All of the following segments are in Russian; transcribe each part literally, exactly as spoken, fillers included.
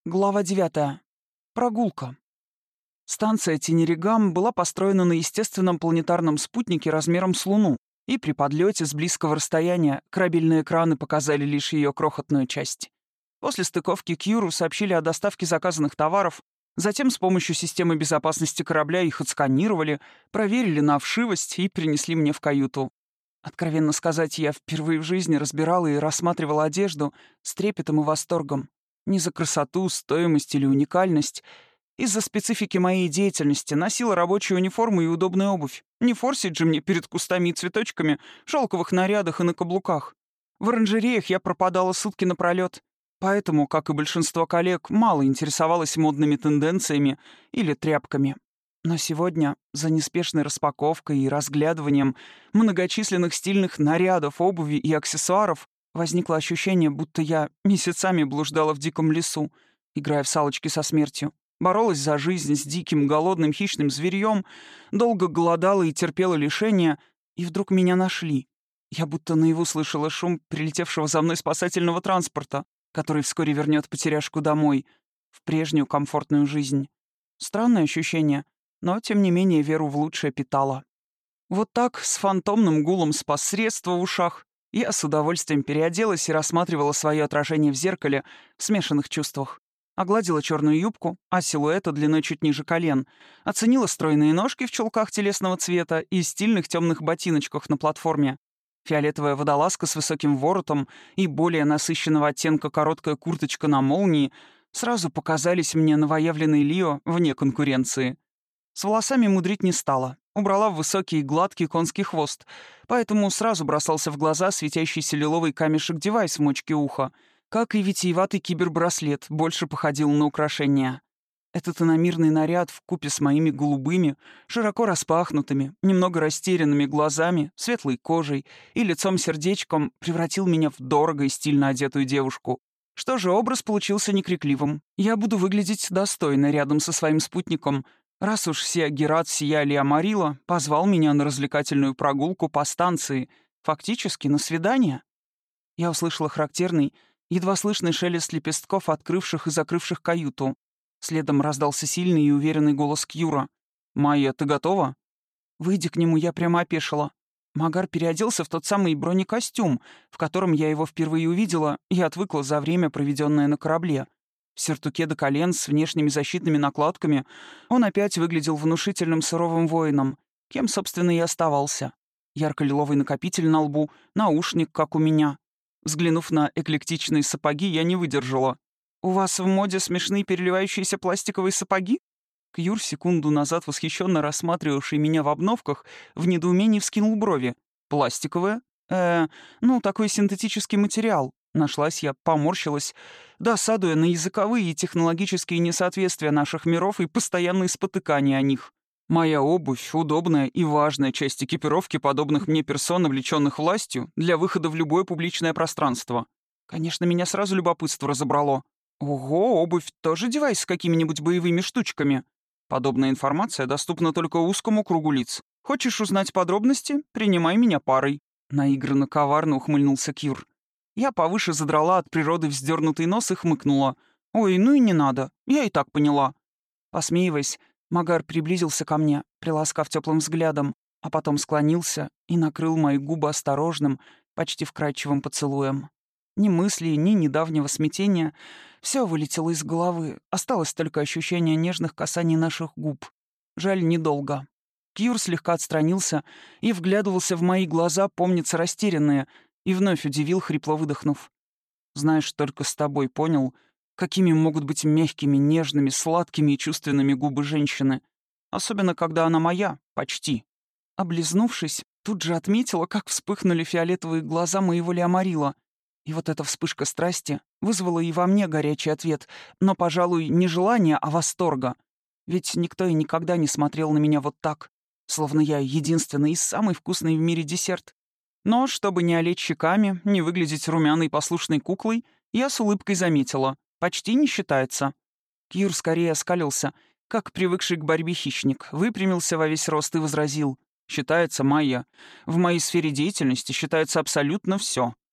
Глава девятая. Прогулка. Станция Тенеригам была построена на естественном планетарном спутнике размером с Луну, и при подлете с близкого расстояния корабельные экраны показали лишь ее крохотную часть. После стыковки к Юру сообщили о доставке заказанных товаров, затем с помощью системы безопасности корабля их отсканировали, проверили на вшивость и принесли мне в каюту. Откровенно сказать, я впервые в жизни разбирала и рассматривала одежду с трепетом и восторгом. Не за красоту, стоимость или уникальность. Из-за специфики моей деятельности носила рабочую униформу и удобную обувь. Не форсить же мне перед кустами и цветочками, в шелковых нарядах и на каблуках. В оранжереях я пропадала сутки напролёт. Поэтому, как и большинство коллег, мало интересовалась модными тенденциями или тряпками. Но сегодня, за неспешной распаковкой и разглядыванием многочисленных стильных нарядов, обуви и аксессуаров, возникло ощущение, будто я месяцами блуждала в диком лесу, играя в салочки со смертью, боролась за жизнь с диким, голодным, хищным зверьем, долго голодала и терпела лишения, и вдруг меня нашли. Я будто наяву слышала шум прилетевшего за мной спасательного транспорта, который вскоре вернет потеряшку домой, в прежнюю комфортную жизнь. Странное ощущение, но, тем не менее, веру в лучшее питала. Вот так, с фантомным гулом спас-средства в ушах, я с удовольствием переоделась и рассматривала свое отражение в зеркале в смешанных чувствах. Огладила черную юбку, а силуэта длиной чуть ниже колен, оценила стройные ножки в чулках телесного цвета и стильных темных ботиночках на платформе. Фиолетовая водолазка с высоким воротом и более насыщенного оттенка короткая курточка на молнии сразу показались мне новоявленной Лио вне конкуренции. С волосами мудрить не стала. Убрала в высокий и гладкий конский хвост, поэтому сразу бросался в глаза светящийся лиловый камешек-девайс в мочке уха, как и витиеватый кибербраслет, больше походил на украшение. Этот иномирный наряд вкупе с моими голубыми, широко распахнутыми, немного растерянными глазами, светлой кожей и лицом-сердечком превратил меня в дорого и стильно одетую девушку. Что же, образ получился некрикливым. Я буду выглядеть достойно рядом со своим спутником, раз уж Сиагерат Сия Лиамарила позвал меня на развлекательную прогулку по станции, фактически на свидание. Я услышала характерный, едва слышный шелест лепестков, открывших и закрывших каюту. Следом раздался сильный и уверенный голос Кьюра. «Майя, ты готова?» Выйдя к нему, я прямо опешила. Магар переоделся в тот самый бронекостюм, в котором я его впервые увидела и отвыкла за время, проведенное на корабле. В сюртуке до колен с внешними защитными накладками он опять выглядел внушительным суровым воином, кем, собственно, и оставался. Ярко-лиловый накопитель на лбу, наушник, как у меня. Взглянув на эклектичные сапоги, я не выдержала. «У вас в моде смешные переливающиеся пластиковые сапоги?» Кьюр, секунду назад восхищенно рассматривавший меня в обновках, в недоумении вскинул брови. «Пластиковые? Э, ну, такой синтетический материал». Нашлась я, поморщилась, досадуя на языковые и технологические несоответствия наших миров и постоянные спотыкания о них. Моя обувь — удобная и важная часть экипировки подобных мне персон, облечённых властью, для выхода в любое публичное пространство. Конечно, меня сразу любопытство разобрало. Ого, обувь тоже девайс с какими-нибудь боевыми штучками. Подобная информация доступна только узкому кругу лиц. Хочешь узнать подробности? Принимай меня парой. Наигранно коварно ухмыльнулся Кьюр. Я повыше задрала от природы вздернутый нос и хмыкнула. «Ой, ну и не надо, я и так поняла». Посмеиваясь, Магар приблизился ко мне, приласкав теплым взглядом, а потом склонился и накрыл мои губы осторожным, почти вкрадчивым поцелуем. Ни мысли, ни недавнего смятения. Все вылетело из головы, осталось только ощущение нежных касаний наших губ. Жаль, недолго. Кьюр слегка отстранился и вглядывался в мои глаза, помнится, растерянные, и вновь удивил, хрипло выдохнув. «Знаешь, только с тобой понял, какими могут быть мягкими, нежными, сладкими и чувственными губы женщины. Особенно, когда она моя, почти». Облизнувшись, тут же отметила, как вспыхнули фиолетовые глаза моего Леомарила. И вот эта вспышка страсти вызвала и во мне горячий ответ, но, пожалуй, не желания, а восторга. Ведь никто и никогда не смотрел на меня вот так, словно я единственный и самый вкусный в мире десерт. Но, чтобы не олеть щеками, не выглядеть румяной послушной куклой, я с улыбкой заметила. Почти не считается. Кьюр скорее оскалился, как привыкший к борьбе хищник, выпрямился во весь рост и возразил. «Считается, Майя. В моей сфере деятельности считается абсолютно все.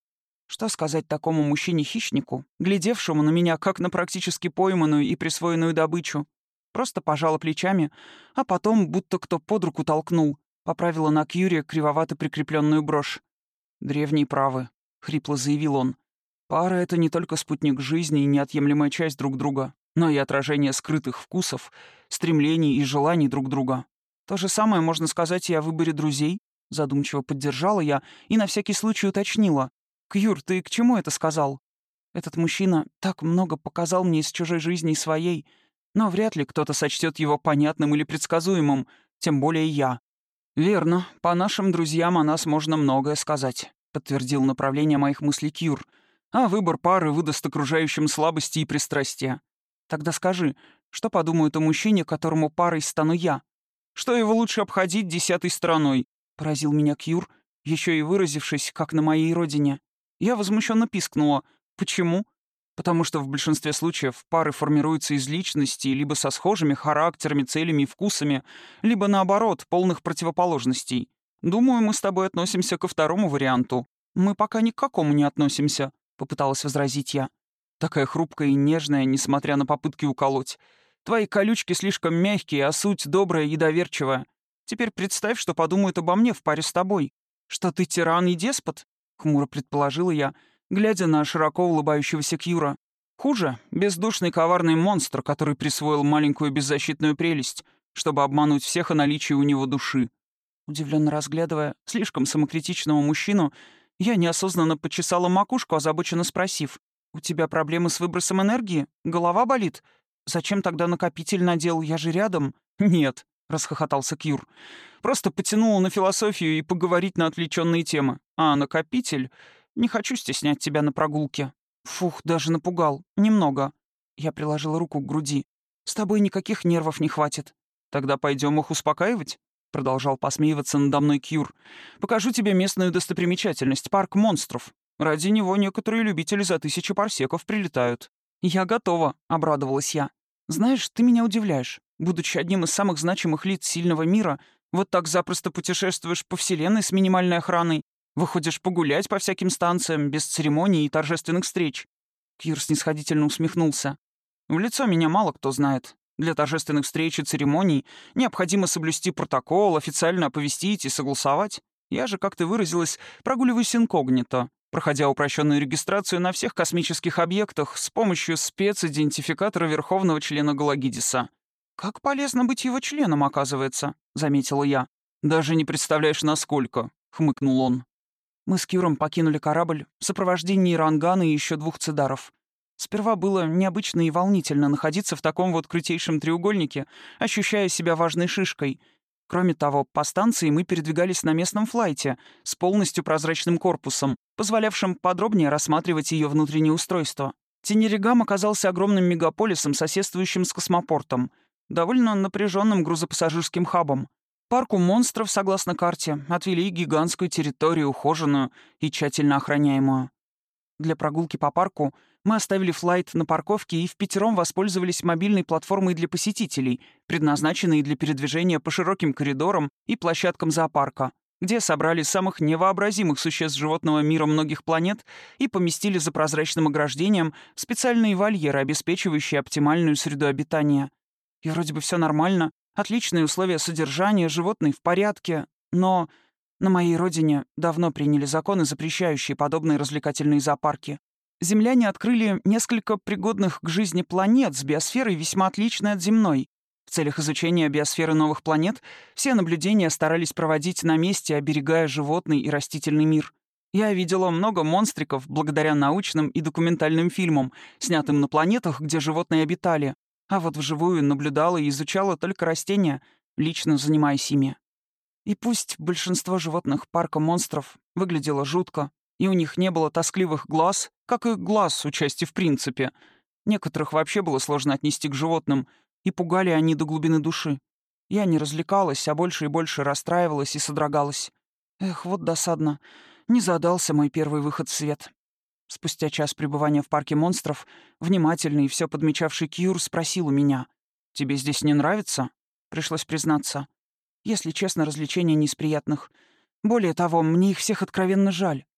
Что сказать такому мужчине-хищнику, глядевшему на меня как на практически пойманную и присвоенную добычу? Просто пожала плечами, а потом, будто кто под руку толкнул, поправила на Кьюре кривовато прикрепленную брошь. «Древние правы», — хрипло заявил он. «Пара — это не только спутник жизни и неотъемлемая часть друг друга, но и отражение скрытых вкусов, стремлений и желаний друг друга. То же самое можно сказать и о выборе друзей», — задумчиво поддержала я и на всякий случай уточнила. «Кьюр, ты к чему это сказал? Этот мужчина так много показал мне из чужой жизни и своей, но вряд ли кто-то сочтет его понятным или предсказуемым, тем более я». «Верно, по нашим друзьям о нас можно многое сказать», — подтвердил направление моих мыслей Кьюр. «А выбор пары выдаст окружающим слабости и пристрастия. Тогда скажи, что подумают о мужчине, которому парой стану я? Что его лучше обходить десятой стороной?» — поразил меня Кьюр, еще и выразившись, как на моей родине. Я возмущенно пискнула. «Почему?» «Потому что в большинстве случаев пары формируются из личностей либо со схожими характерами, целями и вкусами, либо, наоборот, полных противоположностей. Думаю, мы с тобой относимся ко второму варианту». «Мы пока ни к какому не относимся», — попыталась возразить я. «Такая хрупкая и нежная, несмотря на попытки уколоть. Твои колючки слишком мягкие, а суть добрая и доверчивая. Теперь представь, что подумают обо мне в паре с тобой. Что ты тиран и деспот?» — хмуро предположила я, глядя на широко улыбающегося Кьюра. «Хуже — бездушный коварный монстр, который присвоил маленькую беззащитную прелесть, чтобы обмануть всех о наличии у него души». Удивленно разглядывая слишком самокритичного мужчину, я неосознанно почесала макушку, озабоченно спросив: «У тебя проблемы с выбросом энергии? Голова болит? Зачем тогда накопитель надел? Я же рядом». «Нет», — расхохотался Кьюр. «Просто потянул на философию и поговорить на отвлеченные темы. А накопитель? Не хочу стеснять тебя на прогулке». «Фух, даже напугал. Немного». Я приложила руку к груди. «С тобой никаких нервов не хватит». «Тогда пойдем их успокаивать?» Продолжал посмеиваться надо мной Кьюр. «Покажу тебе местную достопримечательность — парк монстров. Ради него некоторые любители за тысячу парсеков прилетают». «Я готова», — обрадовалась я. «Знаешь, ты меня удивляешь. Будучи одним из самых значимых лиц сильного мира, вот так запросто путешествуешь по вселенной с минимальной охраной, выходишь погулять по всяким станциям, без церемоний и торжественных встреч». Кьюр снисходительно усмехнулся. «В лицо меня мало кто знает. Для торжественных встреч и церемоний необходимо соблюсти протокол, официально оповестить и согласовать. Я же, как ты выразилась, прогуливаюсь инкогнито, проходя упрощенную регистрацию на всех космических объектах с помощью специдентификатора верховного члена Галагидиса». «Как полезно быть его членом, оказывается», — заметила я. «Даже не представляешь, насколько», — хмыкнул он. Мы с Кьюром покинули корабль в сопровождении Рангана и еще двух цидаров. Сперва было необычно и волнительно находиться в таком вот крутейшем треугольнике, ощущая себя важной шишкой. Кроме того, по станции мы передвигались на местном флайте с полностью прозрачным корпусом, позволявшим подробнее рассматривать ее внутреннее устройство. Тенеригам оказался огромным мегаполисом, соседствующим с космопортом, довольно напряженным грузопассажирским хабом. Парку монстров, согласно карте, отвели гигантскую территорию, ухоженную и тщательно охраняемую. Для прогулки по парку мы оставили флайт на парковке и впятером воспользовались мобильной платформой для посетителей, предназначенной для передвижения по широким коридорам и площадкам зоопарка, где собрали самых невообразимых существ животного мира многих планет и поместили за прозрачным ограждением в специальные вольеры, обеспечивающие оптимальную среду обитания. И вроде бы все нормально, отличные условия содержания, животные в порядке, но на моей родине давно приняли законы, запрещающие подобные развлекательные зоопарки. Земляне открыли несколько пригодных к жизни планет с биосферой весьма отличной от земной. В целях изучения биосферы новых планет все наблюдения старались проводить на месте, оберегая животный и растительный мир. Я видела много монстриков благодаря научным и документальным фильмам, снятым на планетах, где животные обитали, а вот вживую наблюдала и изучала только растения, лично занимаясь ими. И пусть большинство животных парка монстров выглядело жутко, и у них не было тоскливых глаз, как и глаз у части в принципе, некоторых вообще было сложно отнести к животным, и пугали они до глубины души. Я не развлекалась, а больше и больше расстраивалась и содрогалась. Эх, вот досадно. Не задался мой первый выход в свет. Спустя час пребывания в парке монстров, внимательный и все подмечавший Кьюр спросил у меня: «Тебе здесь не нравится?» Пришлось признаться. Если честно, развлечения не из приятных. Более того, мне их всех откровенно жаль.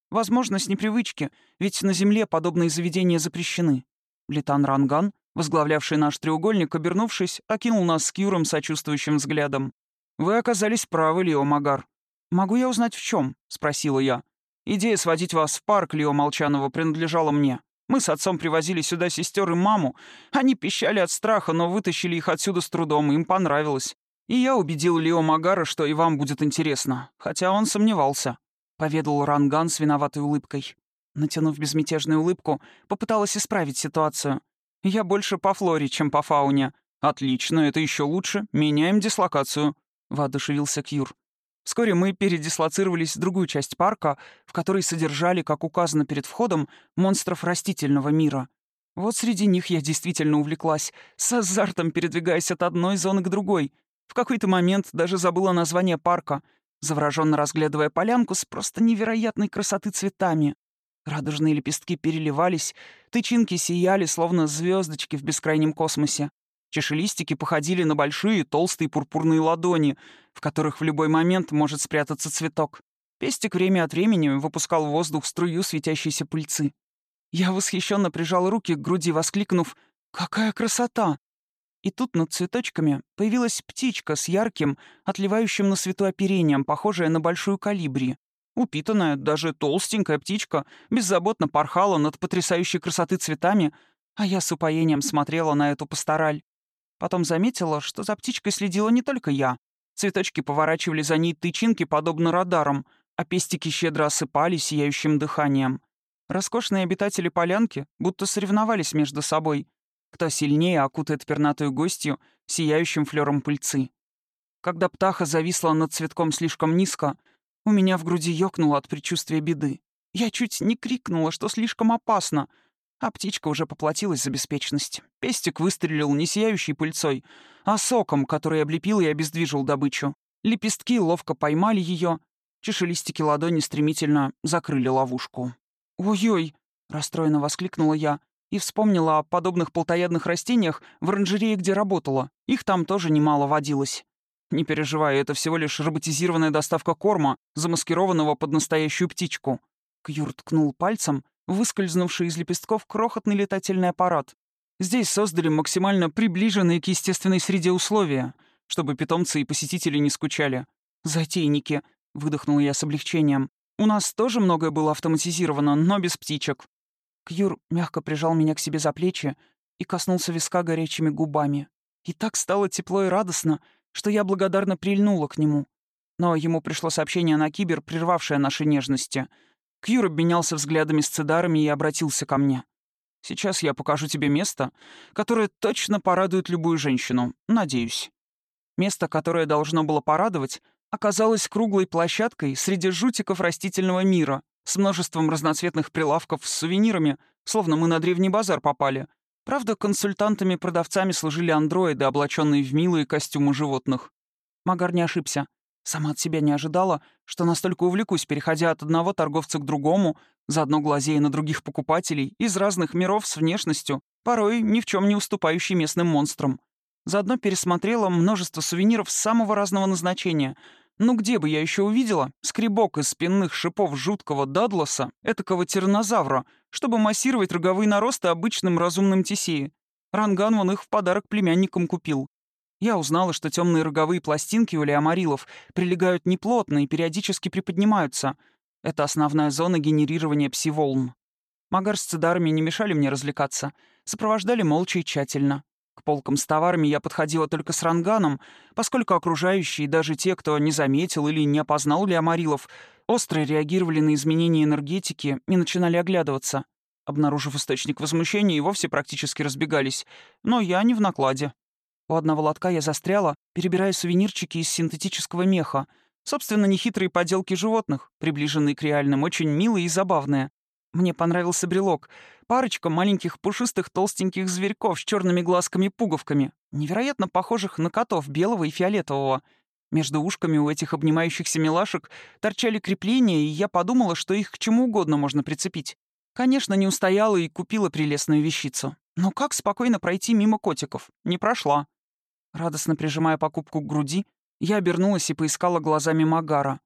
Возможно, с непривычки, ведь на Земле подобные заведения запрещены. Литан Ранган, возглавлявший наш треугольник, обернувшись, окинул нас с Кьюром сочувствующим взглядом. «Вы оказались правы, Лео Магар». «Могу я узнать, в чем? Спросила я. «Идея сводить вас в парк, Лео Молчанова, принадлежала мне. Мы с отцом привозили сюда сестер и маму. Они пищали от страха, но вытащили их отсюда с трудом, им понравилось. И я убедил Лео Магара, что и вам будет интересно, хотя он сомневался», — поведал Ранган с виноватой улыбкой. Натянув безмятежную улыбку, попыталась исправить ситуацию. «Я больше по флоре, чем по фауне». «Отлично, это еще лучше. Меняем дислокацию», — воодушевился Кьюр. Вскоре мы передислоцировались в другую часть парка, в которой содержали, как указано перед входом, монстров растительного мира. Вот среди них я действительно увлеклась, с азартом передвигаясь от одной зоны к другой. В какой-то момент даже забыла название парка, завороженно разглядывая полянку с просто невероятной красоты цветами. Радужные лепестки переливались, тычинки сияли, словно звездочки в бескрайнем космосе. Чашелистики походили на большие толстые пурпурные ладони, в которых в любой момент может спрятаться цветок. Пестик время от времени выпускал в воздух струю светящейся пыльцы. Я восхищенно прижал руки к груди, воскликнув «Какая красота!». И тут над цветочками появилась птичка с ярким, отливающим на свету оперением, похожая на большую колибри. Упитанная, даже толстенькая птичка беззаботно порхала над потрясающей красоты цветами, а я с упоением смотрела на эту пастораль. Потом заметила, что за птичкой следила не только я. Цветочки поворачивали за ней тычинки, подобно радарам, а пестики щедро осыпали сияющим дыханием. Роскошные обитатели полянки будто соревновались между собой, кто сильнее окутает пернатую гостью сияющим флёром пыльцы. Когда птаха зависла над цветком слишком низко, у меня в груди ёкнуло от предчувствия беды. Я чуть не крикнула, что слишком опасно, а птичка уже поплатилась за беспечность. Пестик выстрелил не сияющей пыльцой, а соком, который облепил и обездвижил добычу. Лепестки ловко поймали ее, чешелистики ладони стремительно закрыли ловушку. «Ой-ой!» — расстроенно воскликнула я и вспомнила о подобных плотоядных растениях в оранжерее, где работала. Их там тоже немало водилось. «Не переживай, это всего лишь роботизированная доставка корма, замаскированного под настоящую птичку». Кьюр ткнул пальцем выскользнувший из лепестков крохотный летательный аппарат. Здесь создали максимально приближенные к естественной среде условия, чтобы питомцы и посетители не скучали. «Затейники», — выдохнул я с облегчением. «У нас тоже многое было автоматизировано, но без птичек». Кьюр мягко прижал меня к себе за плечи и коснулся виска горячими губами. И так стало тепло и радостно, что я благодарно прильнула к нему. Но ему пришло сообщение на кибер, прервавшее наши нежности. Кьюр обменялся взглядами с цидарами и обратился ко мне. «Сейчас я покажу тебе место, которое точно порадует любую женщину, надеюсь». Место, которое должно было порадовать, оказалось круглой площадкой среди жутиков растительного мира с множеством разноцветных прилавков с сувенирами, словно мы на древний базар попали. Правда, консультантами-продавцами служили андроиды, облаченные в милые костюмы животных. Магар не ошибся. Сама от себя не ожидала, что настолько увлекусь, переходя от одного торговца к другому, заодно глазея на других покупателей из разных миров с внешностью, порой ни в чем не уступающей местным монстрам. Заодно пересмотрела множество сувениров самого разного назначения. Ну где бы я еще увидела скребок из спинных шипов жуткого Дадласа, этакого тираннозавра, чтобы массировать роговые наросты обычным разумным тесеи. Ранган вон их в подарок племянникам купил. Я узнала, что темные роговые пластинки у леомарилов прилегают неплотно и периодически приподнимаются. Это основная зона генерирования пси-волн. Магар с цидарами не мешали мне развлекаться, сопровождали молча и тщательно. К полкам с товарами я подходила только с Ранганом, поскольку окружающие, даже те, кто не заметил или не опознал леомарилов, остро реагировали на изменения энергетики и начинали оглядываться. Обнаружив источник возмущения, и вовсе практически разбегались. Но я не в накладе. У одного лотка я застряла, перебирая сувенирчики из синтетического меха. Собственно, нехитрые поделки животных, приближенные к реальным, очень милые и забавные. Мне понравился брелок. Парочка маленьких пушистых толстеньких зверьков с черными глазками-пуговками, невероятно похожих на котов белого и фиолетового. Между ушками у этих обнимающихся милашек торчали крепления, и я подумала, что их к чему угодно можно прицепить. Конечно, не устояла и купила прелестную вещицу. Но как спокойно пройти мимо котиков? Не прошла. Радостно прижимая покупку к груди, я обернулась и поискала глазами Магара.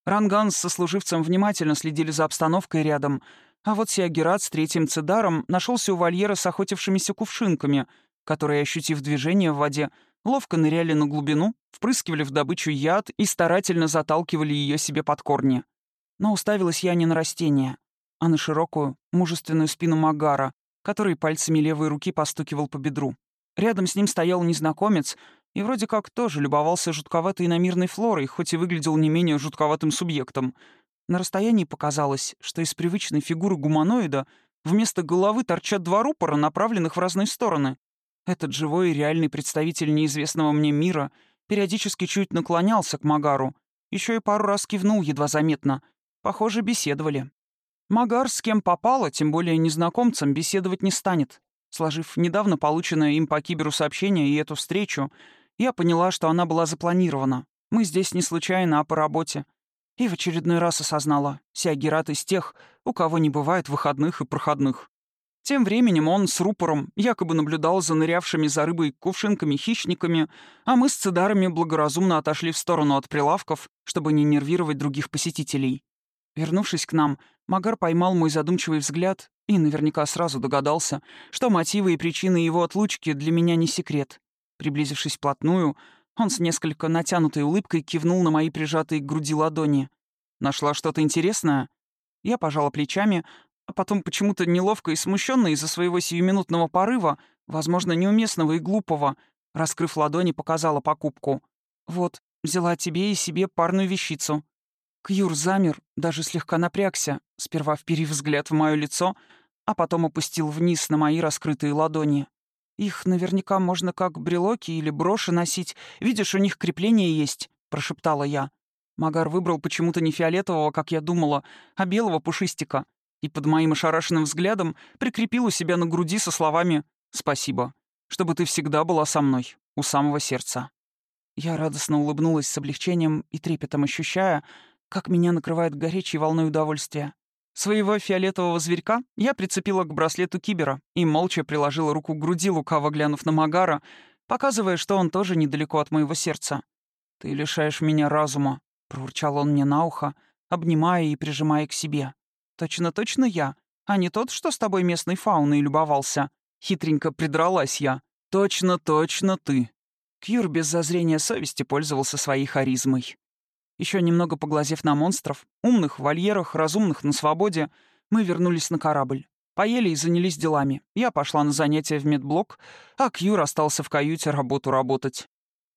Ранган с сослуживцем внимательно следили за обстановкой рядом, а вот Сиагерат с третьим Цедаром нашелся у вольера с охотившимися кувшинками, которые, ощутив движение в воде, ловко ныряли на глубину, впрыскивали в добычу яд и старательно заталкивали ее себе под корни. Но уставилась я не на растения, а на широкую, мужественную спину Магара, который пальцами левой руки постукивал по бедру. Рядом с ним стоял незнакомец и вроде как тоже любовался жутковатой иномирной флорой, хоть и выглядел не менее жутковатым субъектом. На расстоянии показалось, что из привычной фигуры гуманоида вместо головы торчат два рупора, направленных в разные стороны. Этот живой и реальный представитель неизвестного мне мира периодически чуть наклонялся к Магару, еще и пару раз кивнул едва заметно. Похоже, беседовали. Магар с кем попало, тем более незнакомцем, беседовать не станет. Сложив недавно полученное им по киберу сообщение и эту встречу, я поняла, что она была запланирована. Мы здесь не случайно, а по работе. И в очередной раз осознала, Сиагерат из тех, у кого не бывает выходных и проходных. Тем временем он с рупором якобы наблюдал за нырявшими за рыбой кувшинками хищниками, а мы с Цедарами благоразумно отошли в сторону от прилавков, чтобы не нервировать других посетителей. Вернувшись к нам, Магар поймал мой задумчивый взгляд и наверняка сразу догадался, что мотивы и причины его отлучки для меня не секрет. Приблизившись вплотную, он с несколько натянутой улыбкой кивнул на мои прижатые к груди ладони. «Нашла что-то интересное?» Я пожала плечами, а потом почему-то неловко и смущенно из-за своего сиюминутного порыва, возможно, неуместного и глупого, раскрыв ладони, показала покупку. «Вот, взяла тебе и себе парную вещицу». Кьюр замер, даже слегка напрягся, сперва вперив взгляд в мое лицо, а потом опустил вниз на мои раскрытые ладони. «Их наверняка можно как брелоки или броши носить. Видишь, у них крепление есть», — прошептала я. Магар выбрал почему-то не фиолетового, как я думала, а белого пушистика, и под моим ошарашенным взглядом прикрепил у себя на груди со словами «Спасибо, чтобы ты всегда была со мной, у самого сердца». Я радостно улыбнулась с облегчением и трепетом, ощущая, как меня накрывает горячей волной удовольствия. Своего фиолетового зверька я прицепила к браслету кибера и молча приложила руку к груди, лукаво глянув на Магара, показывая, что он тоже недалеко от моего сердца. «Ты лишаешь меня разума», — проурчал он мне на ухо, обнимая и прижимая к себе. «Точно-точно я, а не тот, что с тобой местной фауной любовался». Хитренько придралась я. «Точно-точно ты». Кьюр без зазрения совести пользовался своей харизмой. Еще немного поглазев на монстров, умных в вольерах, разумных на свободе, мы вернулись на корабль. Поели и занялись делами. Я пошла на занятия в медблок, а Кьюр остался в каюте работу работать.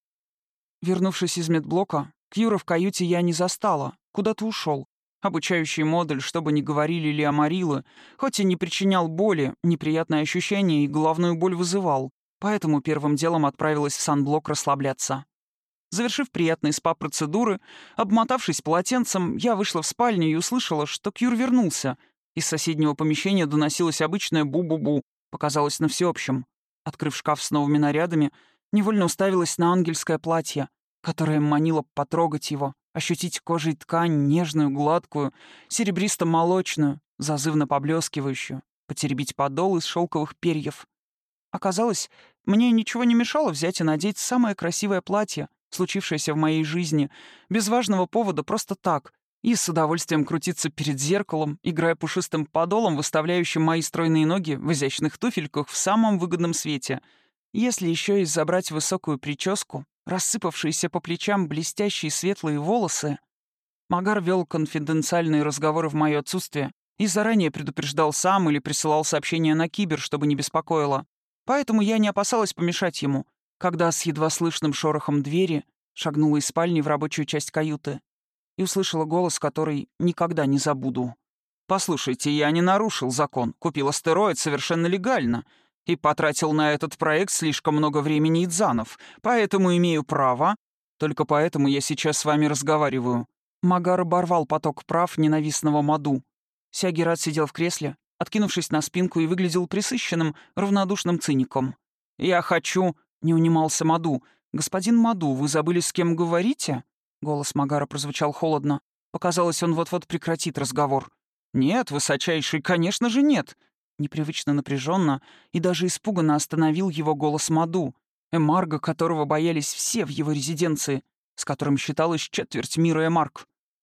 Вернувшись из медблока, Кьюра в каюте я не застала, куда-то ушел. Обучающий модуль, что бы ни говорили Леомарилы, хоть и не причинял боли, неприятные ощущения и головную боль вызывал, поэтому первым делом отправилась в санблок расслабляться. Завершив приятные спа-процедуры, обмотавшись полотенцем, я вышла в спальню и услышала, что Кьюр вернулся. Из соседнего помещения доносилось обычное бу-бу-бу, показалось на всеобщем. Открыв шкаф с новыми нарядами, невольно уставилась на ангельское платье, которое манило потрогать его, ощутить кожей ткань, нежную, гладкую, серебристо-молочную, зазывно поблескивающую, потеребить подол из шелковых перьев. Оказалось, мне ничего не мешало взять и надеть самое красивое платье, случившееся в моей жизни, без важного повода просто так, и с удовольствием крутиться перед зеркалом, играя пушистым подолом, выставляющим мои стройные ноги в изящных туфельках в самом выгодном свете. Если еще и забрать высокую прическу, рассыпавшиеся по плечам блестящие светлые волосы. Магар вел конфиденциальные разговоры в мое отсутствие и заранее предупреждал сам или присылал сообщения на кибер, чтобы не беспокоило. Поэтому я не опасалась помешать ему, когда с едва слышным шорохом двери шагнула из спальни в рабочую часть каюты и услышала голос, который никогда не забуду. «Послушайте, я не нарушил закон, купил астероид совершенно легально и потратил на этот проект слишком много времени и дзанов, поэтому имею право. Только поэтому я сейчас с вами разговариваю». Магар оборвал поток прав ненавистного Маду. Сиагерат сидел в кресле, откинувшись на спинку, и выглядел пресыщенным, равнодушным циником. «Я хочу...» — не унимался Маду. «Господин Маду, вы забыли, с кем говорите?» Голос Магара прозвучал холодно. Показалось, он вот-вот прекратит разговор. «Нет, высочайший, конечно же нет!» Непривычно напряженно и даже испуганно остановил его голос Маду, эмарго которого боялись все в его резиденции, с которым считалось четверть мира эмарг.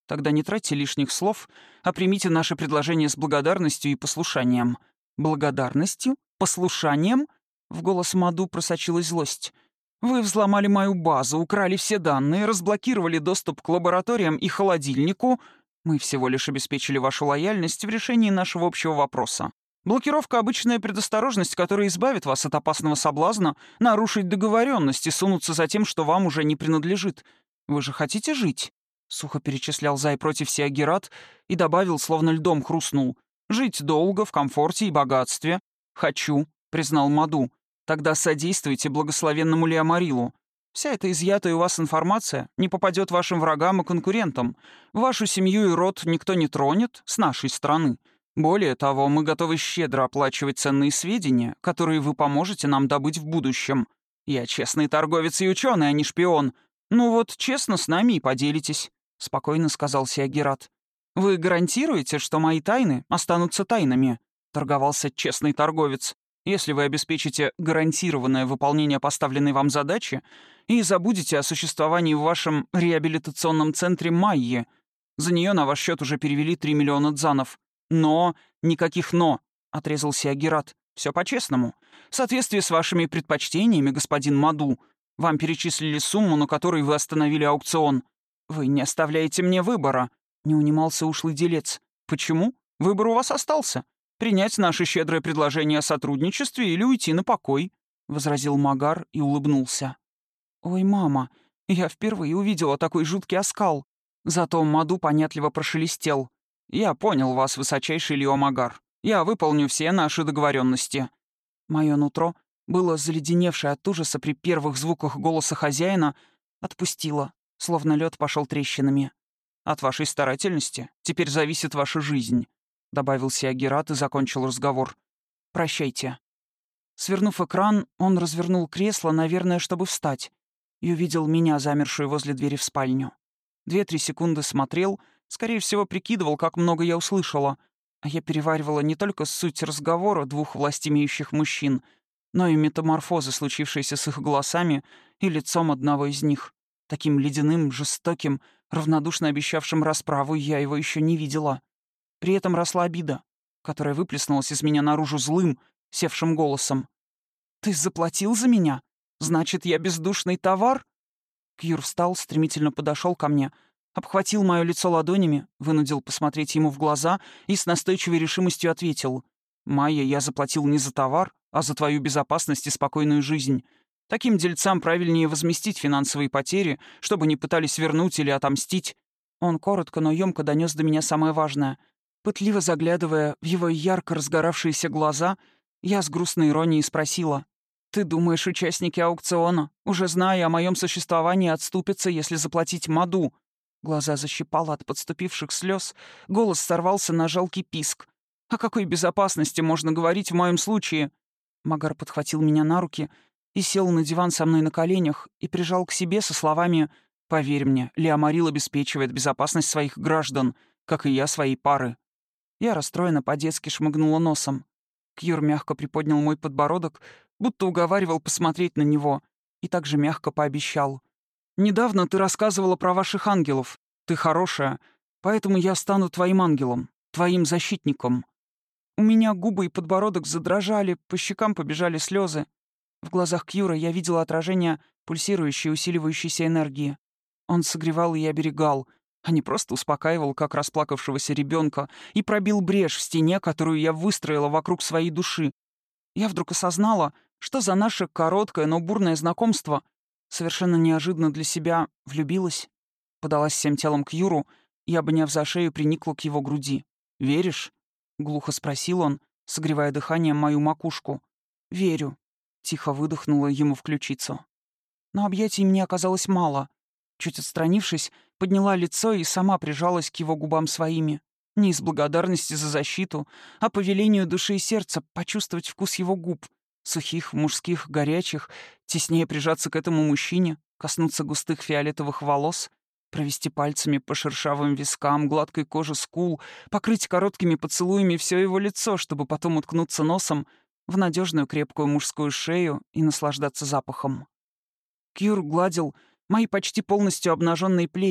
Тогда не тратьте лишних слов, а примите наше предложение с благодарностью и послушанием». «Благодарностью? Послушанием?» В голос Маду просочилась злость. «Вы взломали мою базу, украли все данные, разблокировали доступ к лабораториям и холодильнику. Мы всего лишь обеспечили вашу лояльность в решении нашего общего вопроса. Блокировка — обычная предосторожность, которая избавит вас от опасного соблазна нарушить договоренность и сунуться за тем, что вам уже не принадлежит. Вы же хотите жить?» Сухо перечислял за и против Сиагират и добавил, словно льдом хрустнул. «Жить долго, в комфорте и богатстве. Хочу», — признал Маду. «Тогда содействуйте благословенному Леомарилу. Вся эта изъятая у вас информация не попадет вашим врагам и конкурентам. Вашу семью и род никто не тронет с нашей стороны. Более того, мы готовы щедро оплачивать ценные сведения, которые вы поможете нам добыть в будущем. Я честный торговец и ученый, а не шпион. Ну вот, честно с нами и поделитесь», — спокойно сказал Сиагират. «Вы гарантируете, что мои тайны останутся тайнами?» — торговался честный торговец. «Если вы обеспечите гарантированное выполнение поставленной вам задачи и забудете о существовании в вашем реабилитационном центре Майи. За нее на ваш счет уже перевели три миллиона дзанов. Но... Никаких «но», — отрезал Сиагират. «Все по-честному. В соответствии с вашими предпочтениями, господин Маду, вам перечислили сумму, на которой вы остановили аукцион. Вы не оставляете мне выбора», — не унимался ушлый делец. «Почему? Выбор у вас остался. Принять наше щедрое предложение о сотрудничестве или уйти на покой», — возразил Магар и улыбнулся. «Ой, мама, я впервые увидела такой жуткий оскал». Зато Маду понятливо прошелестел. «Я понял вас, высочайший Лео Магар. Я выполню все наши договоренности». Мое нутро, было заледеневшее от ужаса при первых звуках голоса хозяина, отпустило, словно лед пошел трещинами. «От вашей старательности теперь зависит ваша жизнь», — добавил Сиагират и закончил разговор. «Прощайте». Свернув экран, он развернул кресло, наверное, чтобы встать, и увидел меня, замершую возле двери в спальню. Две-три секунды смотрел, скорее всего, прикидывал, как много я услышала, а я переваривала не только суть разговора двух властимеющих мужчин, но и метаморфозы, случившиеся с их голосами и лицом одного из них. Таким ледяным, жестоким, равнодушно обещавшим расправу я его еще не видела. При этом росла обида, которая выплеснулась из меня наружу злым, севшим голосом. «Ты заплатил за меня? Значит, я бездушный товар?» Кьюр встал, стремительно подошел ко мне, обхватил мое лицо ладонями, вынудил посмотреть ему в глаза и с настойчивой решимостью ответил. «Майя, я заплатил не за товар, а за твою безопасность и спокойную жизнь. Таким дельцам правильнее возместить финансовые потери, чтобы не пытались вернуть или отомстить». Он коротко, но ёмко донес до меня самое важное. Пытливо заглядывая в его ярко разгоравшиеся глаза, я с грустной иронией спросила. «Ты думаешь, участники аукциона, уже зная о моем существовании, отступятся, если заплатить Маду?» Глаза защипало от подступивших слез, голос сорвался на жалкий писк. «О какой безопасности можно говорить в моем случае?» Магар подхватил меня на руки и сел на диван со мной на коленях и прижал к себе со словами «Поверь мне, Леомарил обеспечивает безопасность своих граждан, как и я своей пары». Я расстроенно по-детски шмыгнула носом. Кьюр мягко приподнял мой подбородок, будто уговаривал посмотреть на него, и также мягко пообещал. «Недавно ты рассказывала про ваших ангелов. Ты хорошая, поэтому я стану твоим ангелом, твоим защитником». У меня губы и подбородок задрожали, по щекам побежали слезы. В глазах Кьюра я видела отражение пульсирующей, усиливающейся энергии. Он согревал и оберегал, а не просто успокаивал, как расплакавшегося ребенка, и пробил брешь в стене, которую я выстроила вокруг своей души. Я вдруг осознала, что за наше короткое, но бурное знакомство совершенно неожиданно для себя влюбилась. Подалась всем телом к Юру и, обняв за шею, приникла к его груди. «Веришь?» — глухо спросил он, согревая дыханием мою макушку. «Верю», — тихо выдохнула ему в ключицу. Но объятий мне оказалось мало. Чуть отстранившись, подняла лицо и сама прижалась к его губам своими. Не из благодарности за защиту, а по велению души и сердца почувствовать вкус его губ. Сухих, мужских, горячих, теснее прижаться к этому мужчине, коснуться густых фиолетовых волос, провести пальцами по шершавым вискам, гладкой коже скул, покрыть короткими поцелуями все его лицо, чтобы потом уткнуться носом в надежную крепкую мужскую шею и наслаждаться запахом. Кьюр гладил мои почти полностью обнаженные плечи,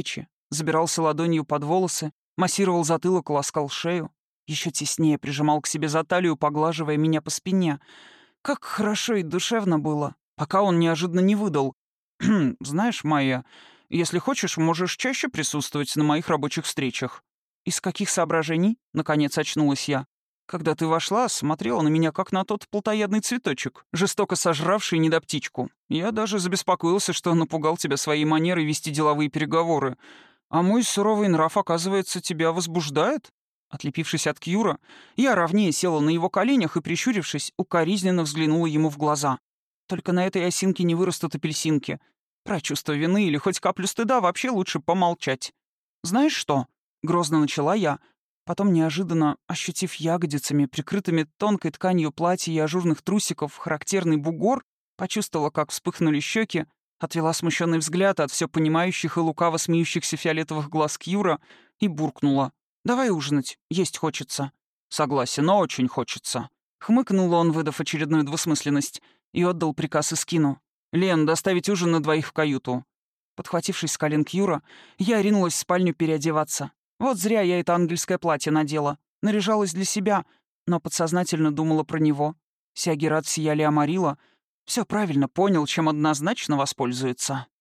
забирался ладонью под волосы, массировал затылок, ласкал шею. Еще теснее прижимал к себе за талию, поглаживая меня по спине. Как хорошо и душевно было, пока он неожиданно не выдал. «Знаешь, Майя, если хочешь, можешь чаще присутствовать на моих рабочих встречах». «Из каких соображений?» — наконец очнулась я. «Когда ты вошла, смотрела на меня, как на тот плотоядный цветочек, жестоко сожравший недоптичку. Я даже забеспокоился, что напугал тебя своей манерой вести деловые переговоры. А мой суровый нрав, оказывается, тебя возбуждает?» Отлепившись от Кьюра, я ровнее села на его коленях и, прищурившись, укоризненно взглянула ему в глаза. «Только на этой осинке не вырастут апельсинки. Про чувство вины или хоть каплю стыда вообще лучше помолчать. Знаешь что?» — грозно начала я. Потом, неожиданно, ощутив ягодицами, прикрытыми тонкой тканью платья и ажурных трусиков, характерный бугор, почувствовала, как вспыхнули щеки, отвела смущенный взгляд от все понимающих и лукаво смеющихся фиолетовых глаз Кьюра и буркнула. «Давай ужинать, есть хочется». «Согласен, но очень хочется». Хмыкнул он, выдав очередную двусмысленность, и отдал приказ Искину. «Лен, доставить ужин на двоих в каюту». Подхватившись с колен Кьюра, я ринулась в спальню переодеваться. Вот зря я это ангельское платье надела. Наряжалась для себя, но подсознательно думала про него. Сиагерат сияли оморила. Все правильно понял, чем однозначно воспользуется.